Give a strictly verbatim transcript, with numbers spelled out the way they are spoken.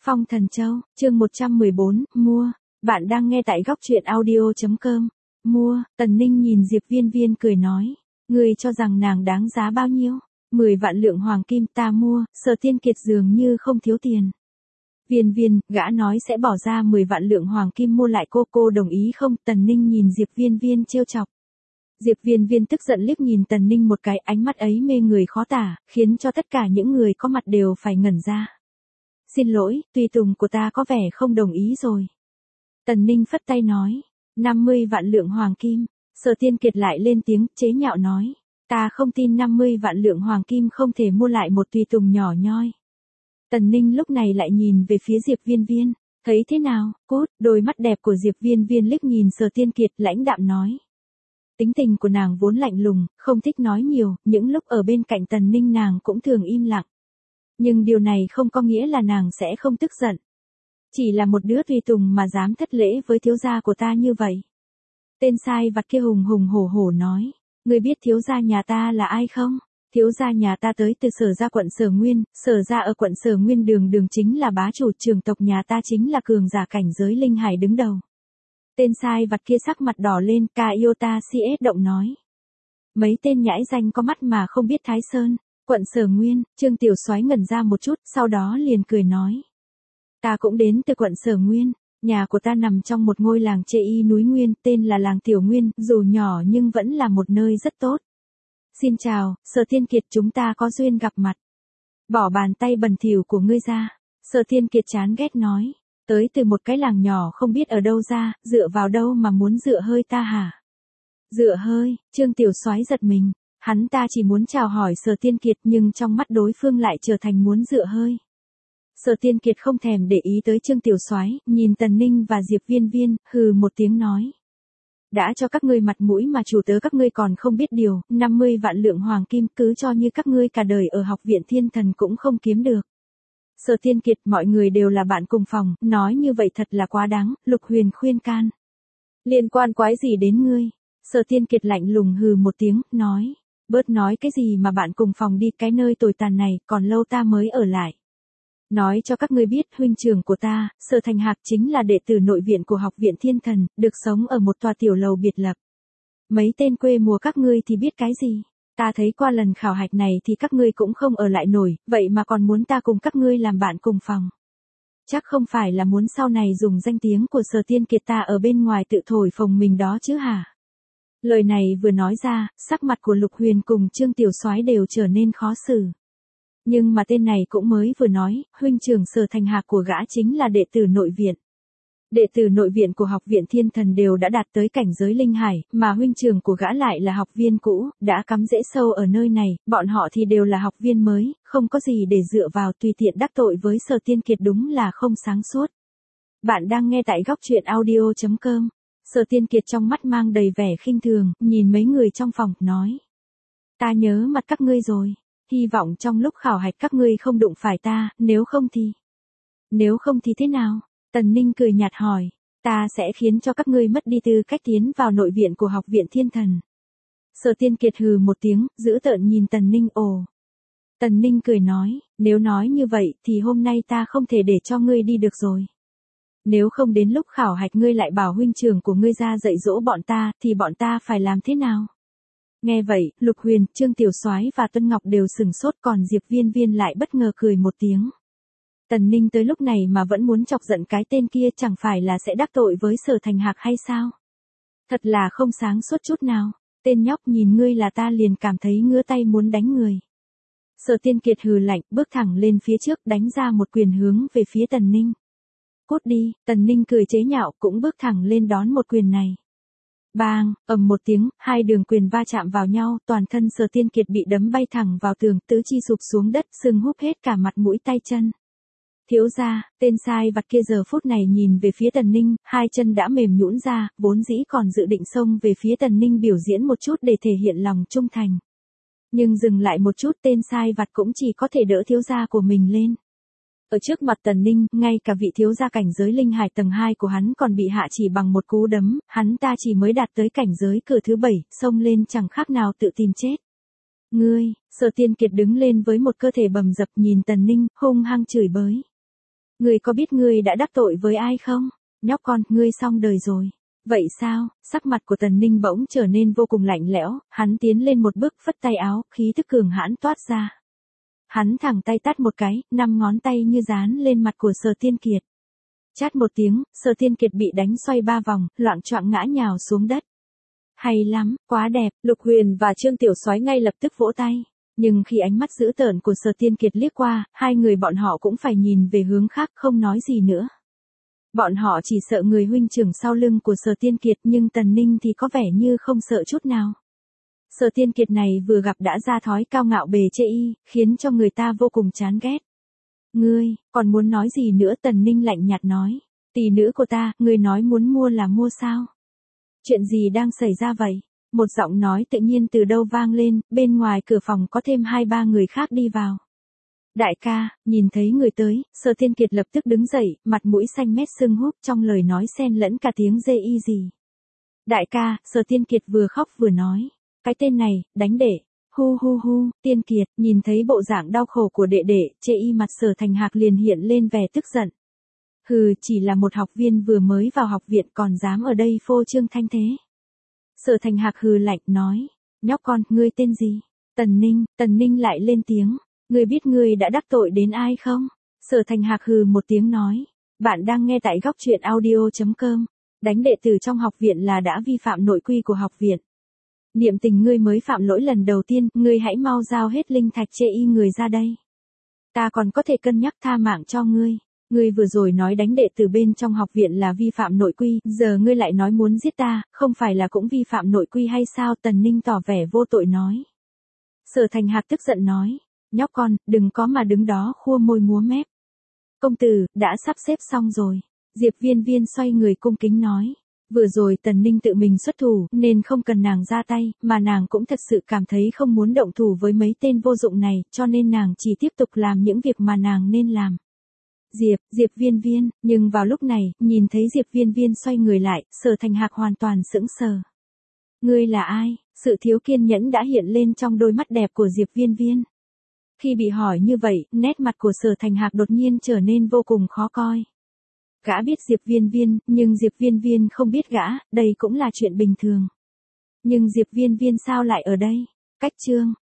Phong Thần Châu, chương một trăm mười bốn, mua. Bạn đang nghe tại góc truyện audio chấm com. Mua, Tần Ninh nhìn Diệp Viên Viên cười nói. Ngươi cho rằng nàng đáng giá bao nhiêu? mười vạn lượng hoàng kim ta mua, Sở Tiên Kiệt dường như không thiếu tiền. Viên Viên, gã nói sẽ bỏ ra mười vạn lượng hoàng kim mua lại cô, cô đồng ý không? Tần Ninh nhìn Diệp Viên Viên trêu chọc. Diệp Viên Viên tức giận liếc nhìn Tần Ninh một cái, ánh mắt ấy mê người khó tả, khiến cho tất cả những người có mặt đều phải ngẩn ra. Xin lỗi, tùy tùng của ta có vẻ không đồng ý rồi. Tần Ninh phất tay nói, năm mươi vạn lượng hoàng kim. Sở Tiên Kiệt lại lên tiếng, chế nhạo nói, ta không tin năm mươi vạn lượng hoàng kim không thể mua lại một tùy tùng nhỏ nhoi. Tần Ninh lúc này lại nhìn về phía Diệp Viên Viên, thấy thế nào, cút, đôi mắt đẹp của Diệp Viên Viên liếc nhìn Sở Tiên Kiệt lãnh đạm nói. Tính tình của nàng vốn lạnh lùng, không thích nói nhiều, những lúc ở bên cạnh Tần Ninh nàng cũng thường im lặng. Nhưng điều này không có nghĩa là nàng sẽ không tức giận. Chỉ là một đứa tùy tùng mà dám thất lễ với thiếu gia của ta như vậy. Tên sai vặt kia hùng hùng hổ hổ nói, ngươi biết thiếu gia nhà ta là ai không? Thiếu gia nhà ta tới từ Sở gia quận Sở Nguyên, Sở gia ở quận Sở Nguyên đường đường chính là bá chủ, trường tộc nhà ta chính là cường giả cảnh giới linh hải đứng đầu. Tên sai vặt kia sắc mặt đỏ lên, ca yêu ta si ết động nói. Mấy tên nhãi danh có mắt mà không biết Thái Sơn, quận Sở Nguyên, Trương Tiểu Soái ngẩn ra một chút, sau đó liền cười nói. Ta cũng đến từ quận Sở Nguyên, nhà của ta nằm trong một ngôi làng chê y núi Nguyên, tên là làng Tiểu Nguyên, dù nhỏ nhưng vẫn là một nơi rất tốt. Xin chào, Sở Tiên Kiệt, chúng ta có duyên gặp mặt. Bỏ bàn tay bẩn thỉu của ngươi ra. Sở Tiên Kiệt chán ghét nói. Tới từ một cái làng nhỏ không biết ở đâu ra, dựa vào đâu mà muốn dựa hơi ta hả? Dựa hơi, Trương Tiểu Soái giật mình. Hắn ta chỉ muốn chào hỏi Sở Tiên Kiệt nhưng trong mắt đối phương lại trở thành muốn dựa hơi. Sở Tiên Kiệt không thèm để ý tới Trương Tiểu Soái, nhìn Tần Ninh và Diệp Viên Viên, hừ một tiếng nói. Đã cho các ngươi mặt mũi mà chủ tớ các ngươi còn không biết điều, năm mươi vạn lượng hoàng kim cứ cho như các ngươi cả đời ở học viện Thiên Thần cũng không kiếm được. Sở Tiên Kiệt, mọi người đều là bạn cùng phòng, nói như vậy thật là quá đáng, Lục Huyền khuyên can. Liên quan quái gì đến ngươi? Sở Tiên Kiệt lạnh lùng hừ một tiếng, nói. Bớt nói cái gì mà bạn cùng phòng đi, cái nơi tồi tàn này, còn lâu ta mới ở lại. Nói cho các ngươi biết, huynh trưởng của ta, Sở Thành Hạc chính là đệ tử nội viện của học viện Thiên Thần, được sống ở một tòa tiểu lầu biệt lập. Mấy tên quê mùa các ngươi thì biết cái gì? Ta thấy qua lần khảo hạch này thì các ngươi cũng không ở lại nổi, vậy mà còn muốn ta cùng các ngươi làm bạn cùng phòng. Chắc không phải là muốn sau này dùng danh tiếng của Sở Tiên Kiệt ta ở bên ngoài tự thổi phồng mình đó chứ hả? Lời này vừa nói ra, sắc mặt của Lục Huyền cùng Trương Tiểu Soái đều trở nên khó xử. Nhưng mà tên này cũng mới vừa nói, huynh trưởng Sở Thành Hạc của gã chính là đệ tử nội viện. Đệ tử nội viện của học viện Thiên Thần đều đã đạt tới cảnh giới linh hải, mà huynh trưởng của gã lại là học viên cũ, đã cắm rễ sâu ở nơi này, bọn họ thì đều là học viên mới, không có gì để dựa vào, tùy tiện đắc tội với Sở Tiên Kiệt đúng là không sáng suốt. Bạn đang nghe tại góc truyện audio chấm com. Sở Tiên Kiệt trong mắt mang đầy vẻ khinh thường, nhìn mấy người trong phòng, nói. Ta nhớ mặt các ngươi rồi, hy vọng trong lúc khảo hạch các ngươi không đụng phải ta, nếu không thì... Nếu không thì thế nào? Tần Ninh cười nhạt hỏi, ta sẽ khiến cho các ngươi mất đi tư cách tiến vào nội viện của học viện Thiên Thần. Sở Tiên Kiệt hừ một tiếng, dữ tợn nhìn Tần Ninh, ồ. Tần Ninh cười nói, nếu nói như vậy thì hôm nay ta không thể để cho ngươi đi được rồi. Nếu không đến lúc khảo hạch ngươi lại bảo huynh trưởng của ngươi ra dạy dỗ bọn ta, thì bọn ta phải làm thế nào? Nghe vậy, Lục Huyền, Trương Tiểu Soái và Tuân Ngọc đều sừng sốt, còn Diệp Viên Viên lại bất ngờ cười một tiếng. Tần Ninh tới lúc này mà vẫn muốn chọc giận cái tên kia, chẳng phải là sẽ đắc tội với Sở Thành Hạc hay sao? Thật là không sáng suốt chút nào. Tên nhóc, nhìn ngươi là ta liền cảm thấy ngứa tay muốn đánh người. Sở Tiên Kiệt hừ lạnh, bước thẳng lên phía trước, đánh ra một quyền hướng về phía Tần Ninh. Cút đi, Tần Ninh cười chế nhạo, cũng bước thẳng lên đón một quyền này. Bang, ầm một tiếng, hai đường quyền va chạm vào nhau, toàn thân Sở Tiên Kiệt bị đấm bay thẳng vào tường, tứ chi sụp xuống đất, sưng húp hết cả mặt mũi tay chân. Thiếu gia, tên sai vặt kia giờ phút này nhìn về phía Tần Ninh, hai chân đã mềm nhũn ra, vốn dĩ còn dự định xông về phía Tần Ninh biểu diễn một chút để thể hiện lòng trung thành. Nhưng dừng lại một chút, tên sai vặt cũng chỉ có thể đỡ thiếu gia của mình lên. Ở trước mặt Tần Ninh, ngay cả vị thiếu gia cảnh giới linh hải tầng hai của hắn còn bị hạ chỉ bằng một cú đấm, hắn ta chỉ mới đạt tới cảnh giới cửa thứ bảy, xông lên chẳng khác nào tự tìm chết. Ngươi, Sở Tiên Kiệt đứng lên với một cơ thể bầm dập nhìn Tần Ninh, hung hăng chửi bới. Ngươi có biết ngươi đã đắc tội với ai không? Nhóc con, ngươi xong đời rồi. Vậy sao? Sắc mặt của Tần Ninh bỗng trở nên vô cùng lạnh lẽo, hắn tiến lên một bước phất tay áo, khí tức cường hãn toát ra. Hắn thẳng tay tát một cái, năm ngón tay như dán lên mặt của Sở Tiên Kiệt. Chát một tiếng, Sở Tiên Kiệt bị đánh xoay ba vòng, loạng choạng ngã nhào xuống đất. Hay lắm, quá đẹp, Lục Huyền và Trương Tiểu Soái ngay lập tức vỗ tay. Nhưng khi ánh mắt dữ tợn của Sở Tiên Kiệt liếc qua, hai người bọn họ cũng phải nhìn về hướng khác không nói gì nữa. Bọn họ chỉ sợ người huynh trưởng sau lưng của Sở Tiên Kiệt, nhưng Tần Ninh thì có vẻ như không sợ chút nào. Sở Tiên Kiệt này vừa gặp đã ra thói cao ngạo bề chê y, khiến cho người ta vô cùng chán ghét. Ngươi, còn muốn nói gì nữa? Tần Ninh lạnh nhạt nói. Tỷ nữ của ta, ngươi nói muốn mua là mua sao? Chuyện gì đang xảy ra vậy? Một giọng nói tự nhiên từ đâu vang lên, bên ngoài cửa phòng có thêm hai ba người khác đi vào. Đại ca, nhìn thấy người tới, Sở Tiên Kiệt lập tức đứng dậy, mặt mũi xanh mét sưng húp, trong lời nói xen lẫn cả tiếng dê y gì. Đại ca, Sở Tiên Kiệt vừa khóc vừa nói. Cái tên này, đánh đệ. Hu hu hu, Tiên Kiệt, nhìn thấy bộ dạng đau khổ của đệ đệ, chê y mặt Sở Thành Hạc liền hiện lên vẻ tức giận. Hừ, chỉ là một học viên vừa mới vào học viện còn dám ở đây phô trương thanh thế. Sở Thành Hạc hừ lạnh nói. Nhóc con, ngươi tên gì? Tần Ninh, Tần Ninh lại lên tiếng. Ngươi biết ngươi đã đắc tội đến ai không? Sở Thành Hạc hừ một tiếng nói. Bạn đang nghe tại góc truyện audio chấm com. Đánh đệ tử trong học viện là đã vi phạm nội quy của học viện. Niệm tình ngươi mới phạm lỗi lần đầu tiên, ngươi hãy mau giao hết linh thạch chê y người ra đây. Ta còn có thể cân nhắc tha mạng cho ngươi. Ngươi vừa rồi nói đánh đệ tử bên trong học viện là vi phạm nội quy, giờ ngươi lại nói muốn giết ta, không phải là cũng vi phạm nội quy hay sao? Tần Ninh tỏ vẻ vô tội nói. Sở Thành Hạc tức giận nói. Nhóc con, đừng có mà đứng đó khua môi múa mép. Công tử, đã sắp xếp xong rồi. Diệp Viên Viên xoay người cung kính nói. Vừa rồi Tần Ninh tự mình xuất thủ, nên không cần nàng ra tay, mà nàng cũng thật sự cảm thấy không muốn động thủ với mấy tên vô dụng này, cho nên nàng chỉ tiếp tục làm những việc mà nàng nên làm. Diệp, Diệp Viên Viên, nhưng vào lúc này, nhìn thấy Diệp Viên Viên xoay người lại, Sở Thành Hạc hoàn toàn sững sờ. Ngươi là ai? Sự thiếu kiên nhẫn đã hiện lên trong đôi mắt đẹp của Diệp Viên Viên. Khi bị hỏi như vậy, nét mặt của Sở Thành Hạc đột nhiên trở nên vô cùng khó coi. Gã biết Diệp Viên Viên, nhưng Diệp Viên Viên không biết gã, đây cũng là chuyện bình thường. Nhưng Diệp Viên Viên sao lại ở đây? Cách chương